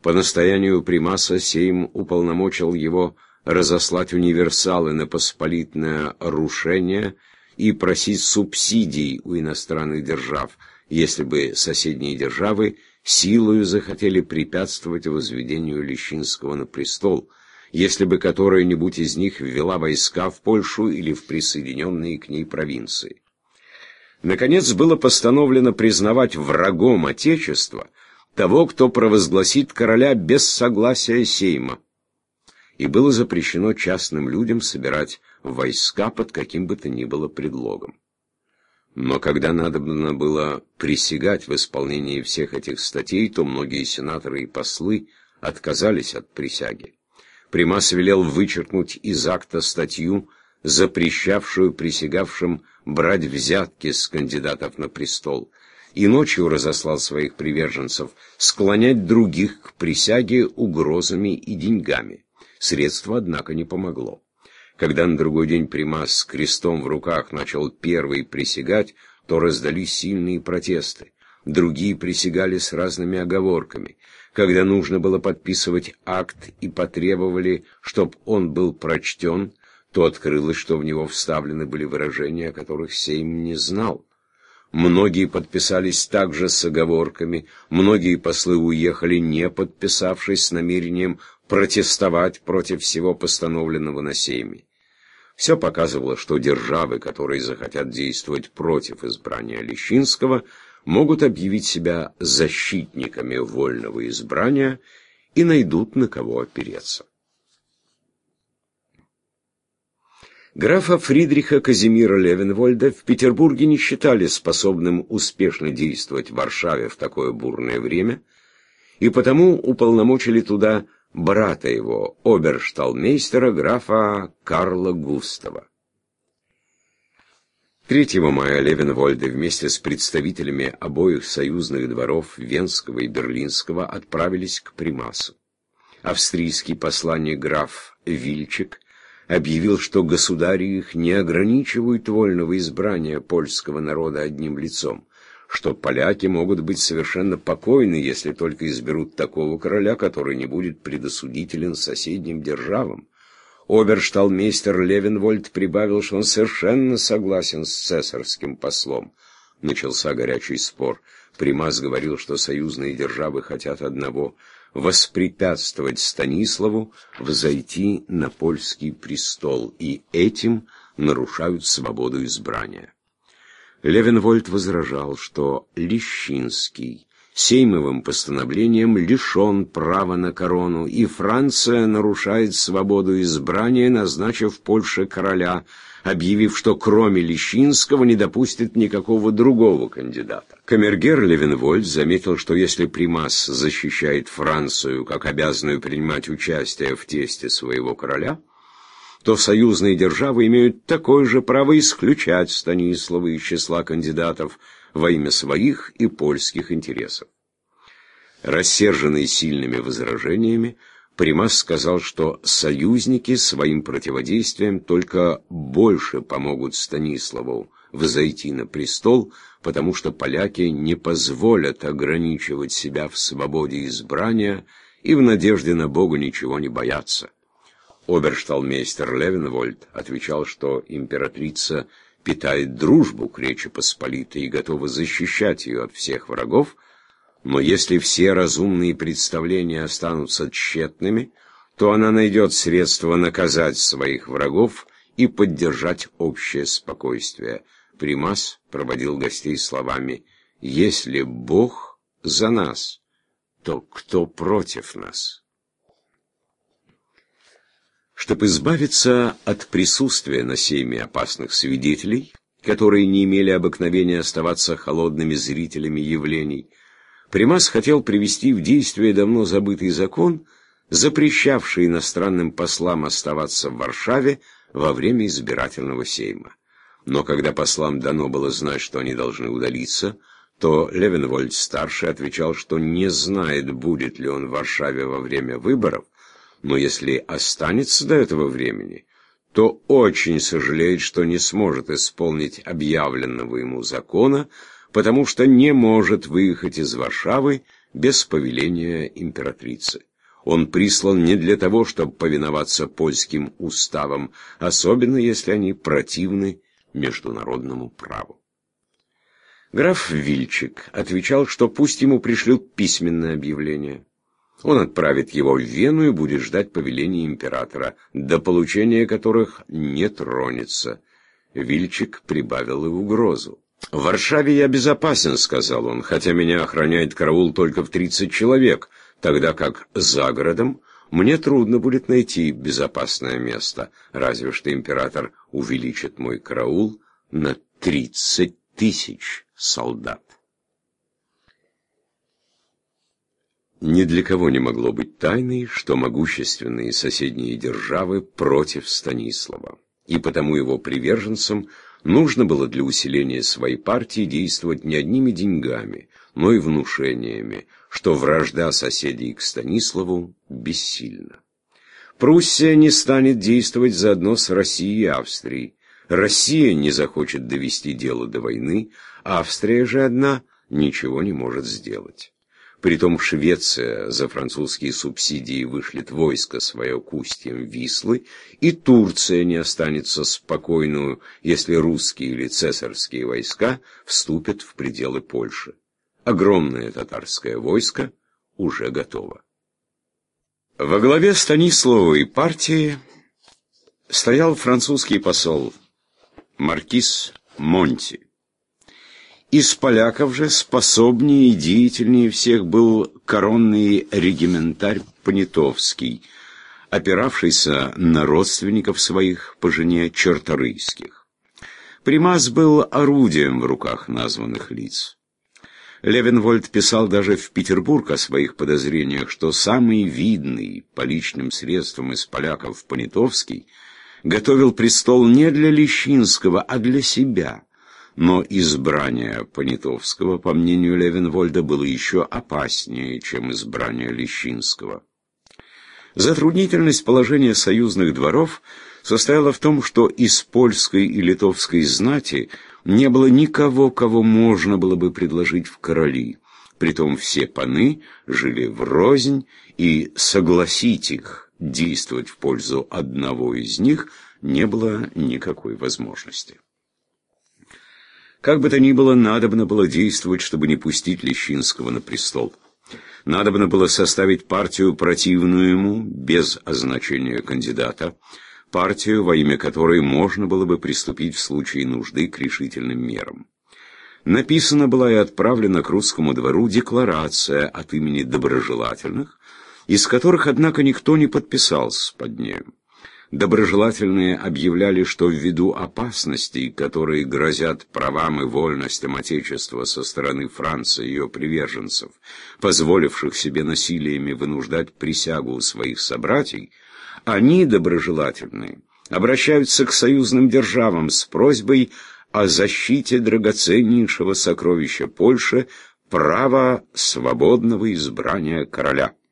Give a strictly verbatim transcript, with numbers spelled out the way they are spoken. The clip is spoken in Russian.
По настоянию примаса Сейм уполномочил его разослать универсалы на посполитное рушение и просить субсидий у иностранных держав, если бы соседние державы силою захотели препятствовать возведению Лещинского на престол, если бы которая-нибудь из них ввела войска в Польшу или в присоединенные к ней провинции. Наконец, было постановлено признавать врагом Отечества того, кто провозгласит короля без согласия Сейма, и было запрещено частным людям собирать войска под каким бы то ни было предлогом. Но когда надобно было присягать в исполнении всех этих статей, то многие сенаторы и послы отказались от присяги. Примас велел вычеркнуть из акта статью, запрещавшую присягавшим брать взятки с кандидатов на престол, и ночью разослал своих приверженцев склонять других к присяге угрозами и деньгами. Средство, однако, не помогло. Когда на другой день примас с крестом в руках начал первый присягать, то раздались сильные протесты. Другие присягали с разными оговорками. Когда нужно было подписывать акт и потребовали, чтоб он был прочтен, то открылось, что в него вставлены были выражения, о которых Сейм не знал. Многие подписались также с оговорками, многие послы уехали, не подписавшись, с намерением протестовать против всего постановленного на Сейме. Все показывало, что державы, которые захотят действовать против избрания Лещинского, могут объявить себя защитниками вольного избрания и найдут на кого опереться. Графа Фридриха Казимира Левенвольда в Петербурге не считали способным успешно действовать в Варшаве в такое бурное время, и потому уполномочили туда брата его, обершталмейстера графа Карла Густава. третьего мая Левенвольды вместе с представителями обоих союзных дворов Венского и Берлинского отправились к примасу. Австрийский посланник граф Вильчик объявил, что государи их не ограничивают вольного избрания польского народа одним лицом, что поляки могут быть совершенно покойны, если только изберут такого короля, который не будет предосудителен соседним державам. Обершталмейстер Левенвольд прибавил, что он совершенно согласен с цесарским послом. Начался горячий спор. Примас говорил, что союзные державы хотят одного — воспрепятствовать Станиславу взойти на польский престол, и этим нарушают свободу избрания. Левенвольд возражал, что Лещинский сеймовым постановлением лишен права на корону, и Франция нарушает свободу избрания, назначив Польше короля, объявив, что кроме Лещинского не допустит никакого другого кандидата. Камергер Левенвольд заметил, что если примас защищает Францию как обязанную принимать участие в тесте своего короля, то союзные державы имеют такое же право исключать Станислава из числа кандидатов во имя своих и польских интересов. Рассерженный сильными возражениями, примас сказал, что союзники своим противодействием только больше помогут Станиславу взойти на престол, потому что поляки не позволят ограничивать себя в свободе избрания и в надежде на Бога ничего не боятся. Обершталмейстер Левенвольд отвечал, что императрица питает дружбу к Речи Посполитой и готова защищать ее от всех врагов, но если все разумные представления останутся тщетными, то она найдет средства наказать своих врагов и поддержать общее спокойствие. Примас проводил гостей словами: «Если Бог за нас, то кто против нас?» Чтобы избавиться от присутствия на сейме опасных свидетелей, которые не имели обыкновения оставаться холодными зрителями явлений, примас хотел привести в действие давно забытый закон, запрещавший иностранным послам оставаться в Варшаве во время избирательного сейма. Но когда послам дано было знать, что они должны удалиться, то Левенвольд-старший отвечал, что не знает, будет ли он в Варшаве во время выборов, но если останется до этого времени, то очень сожалеет, что не сможет исполнить объявленного ему закона, потому что не может выехать из Варшавы без повеления императрицы. Он прислан не для того, чтобы повиноваться польским уставам, особенно если они противны международному праву. Граф Вильчик отвечал, что пусть ему пришлют письменное объявление. Он отправит его в Вену и будет ждать повеления императора, до получения которых не тронется. Вильчик прибавил и угрозу. «В Варшаве я безопасен», — сказал он, «хотя меня охраняет караул только в тридцать человек, тогда как за городом мне трудно будет найти безопасное место, разве что император увеличит мой караул на тридцать тысяч солдат». Ни для кого не могло быть тайной, что могущественные соседние державы против Станислава, и потому его приверженцам нужно было для усиления своей партии действовать не одними деньгами, но и внушениями, что вражда соседей к Станиславу бессильна. Пруссия не станет действовать заодно с Россией и Австрией. Россия не захочет довести дело до войны, Австрия же одна ничего не может сделать. Притом Швеция за французские субсидии вышлет войско свое к устьям Вислы, и Турция не останется спокойную, если русские или цесарские войска вступят в пределы Польши. Огромное татарское войско уже готово. Во главе Станиславовой партии стоял французский посол маркиз Монти. Из поляков же способнее и деятельнее всех был коронный региментарь Понятовский, опиравшийся на родственников своих по жене Черторийских. Примас был орудием в руках названных лиц. Левенвольд писал даже в Петербург о своих подозрениях, что самый видный по личным средствам из поляков Понятовский готовил престол не для Лещинского, а для себя. Но избрание Понятовского, по мнению Левенвольда, было еще опаснее, чем избрание Лещинского. Затруднительность положения союзных дворов состояла в том, что из польской и литовской знати не было никого, кого можно было бы предложить в короли. Притом все паны жили врознь, и согласить их действовать в пользу одного из них не было никакой возможности. Как бы то ни было, надобно было действовать, чтобы не пустить Лещинского на престол. Надобно было составить партию, противную ему, без означения кандидата, партию, во имя которой можно было бы приступить в случае нужды к решительным мерам. Написана была и отправлена к русскому двору декларация от имени доброжелательных, из которых, однако, никто не подписался под нею. Доброжелательные объявляли, что ввиду опасностей, которые грозят правам и вольностям Отечества со стороны Франции и ее приверженцев, позволивших себе насилиями вынуждать присягу у своих собратьей, они, доброжелательные, обращаются к союзным державам с просьбой о защите драгоценнейшего сокровища Польши, права свободного избрания короля.